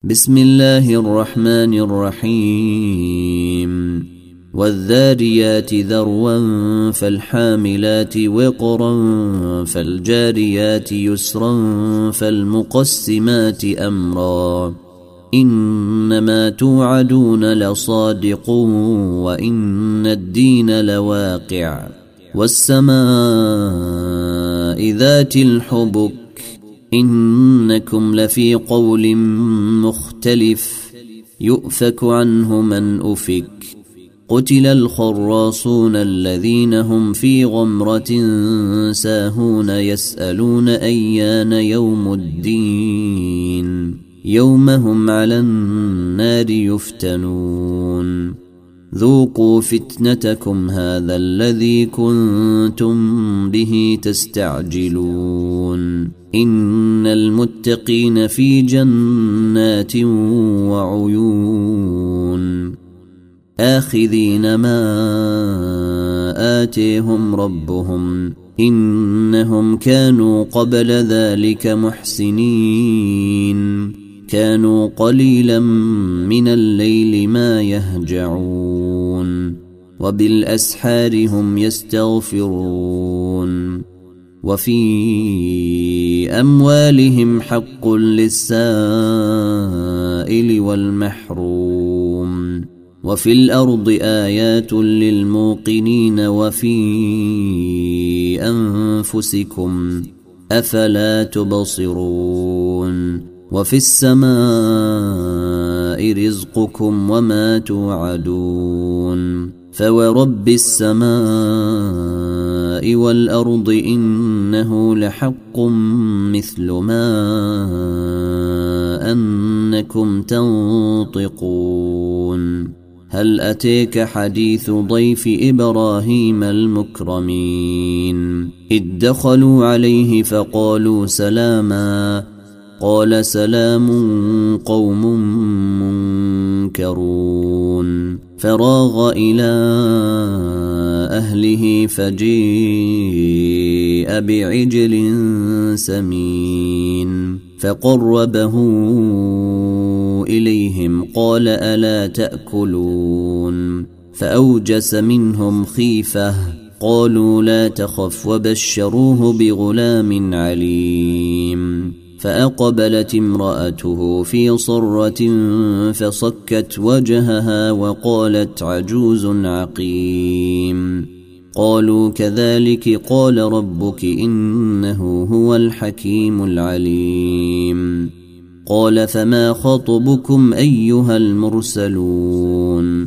بسم الله الرحمن الرحيم والذاريات ذروا فالحاملات وقرا فالجاريات يسرا فالمقسمات أمرا إنما توعدون لصادق وإن الدين لواقع والسماء ذات الحبك إنكم لفي قول مختلف يؤفك عنه من أفك قتل الخراصون الذين هم في غمرة ساهون يسألون أيان يوم الدين يوم هم على النار يفتنون ذوقوا فتنتكم هذا الذي كنتم به تستعجلون إن المتقين في جنات وعيون آخذين ما آتيهم ربهم إنهم كانوا قبل ذلك محسنين كانوا قليلا من الليل ما يهجعون وبالأسحار هم يستغفرون وفي أموالهم حق للسائل والمحروم وفي الأرض آيات للموقنين وفي أنفسكم أفلا تبصرون وفي السماء رزقكم وما توعدون فورب السماء والأرض إنه لحق مثل ما أنكم تنطقون هل أتيك حديث ضيف إبراهيم المكرمين إذ دخلوا عليه فقالوا سلاما قال سلام قوم منكرون فراغ إلى أهله فجيء بعجل سمين فقربه إليهم قال ألا تأكلون فأوجس منهم خيفة قالوا لا تخف وبشروه بغلام عليم فأقبلت امرأته في صرة فصكت وجهها وقالت عجوز عقيم قالوا كذلك قال ربك إنه هو الحكيم العليم قال فما خطبكم أيها المرسلون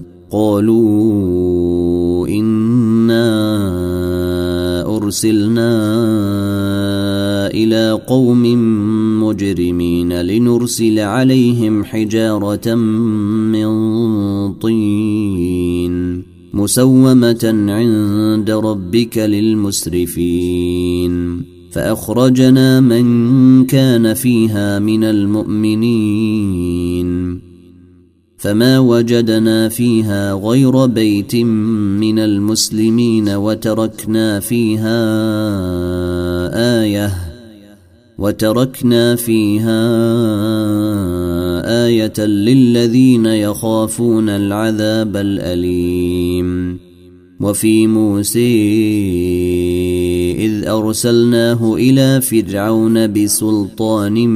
قالوا إنا أرسلنا إلى قوم مجرمين لنرسل عليهم حجارة من طين مسومة عند ربك للمسرفين فأخرجنا من كان فيها من المؤمنين فما وجدنا فيها غير بيت من المسلمين وتركنا فيها آية للذين يخافون العذاب الأليم وفي موسى إذ أرسلناه إلى فرعون بسلطان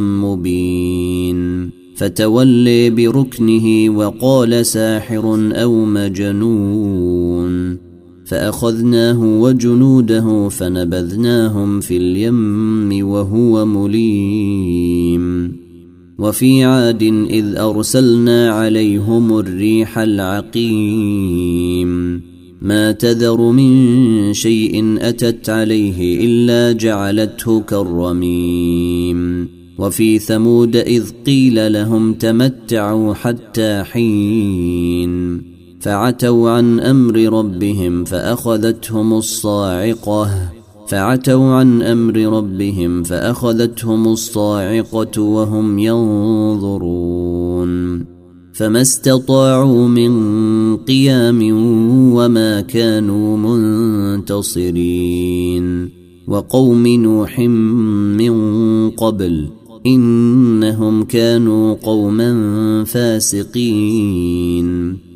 مبين فتولي بركنه وقال ساحر أو مجنون فأخذناه وجنوده فنبذناهم في اليم وهو مليم وفي عاد إذ أرسلنا عليهم الريح العقيم ما تذر من شيء أتت عليه إلا جعلته كالرميم وفي ثمود إذ قيل لهم تمتعوا حتى حين فعتوا عن أمر ربهم فأخذتهم الصاعقة وهم ينظرون فما استطاعوا من قيام وما كانوا منتصرين وقوم نوح من قبل إنهم كانوا قوما فاسقين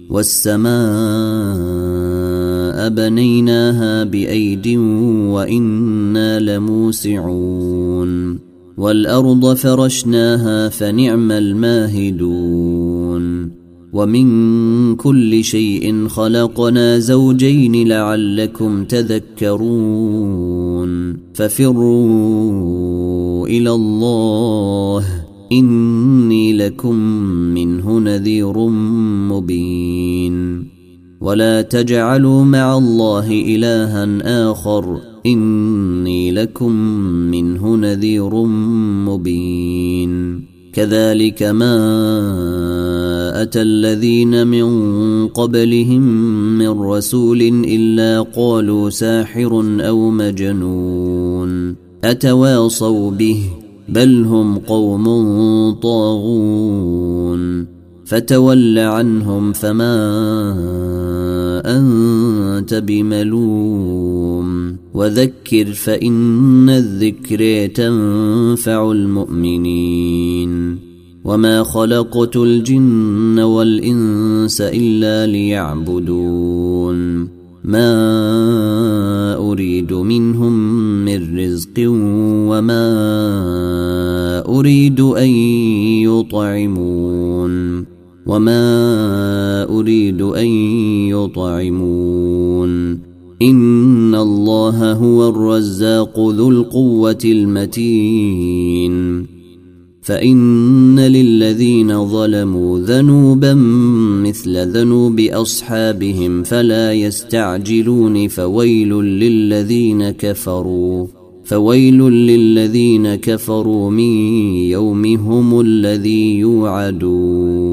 والسماء بنيناها بأيد وإنا لموسعون والأرض فرشناها فنعم الماهدون ومن كل شيء خلقنا زوجين لعلكم تذكرون ففروا إلى الله إني لكم منه نذير مبين ولا تجعلوا مع الله إلها آخر إني لكم منه نذير مبين كذلك ما أتى الذين من قبلهم من رسول إلا قالوا ساحر أو مجنون أتواصوا به بل هم قوم طاغون فتول عنهم فما أنت بملوم وذكر فإن الذكر تنفع المؤمنين وما خلقت الجن والإنس إلا ليعبدون ما أريد منهم من رزق وما أريد أن يطعمون إن الله هو الرزاق ذو القوة المتين فإن للذين ظلموا ذنوبا مثل ذنوب أصحابهم فلا يستعجلون فويل للذين كفروا من يومهم الذي يوعدون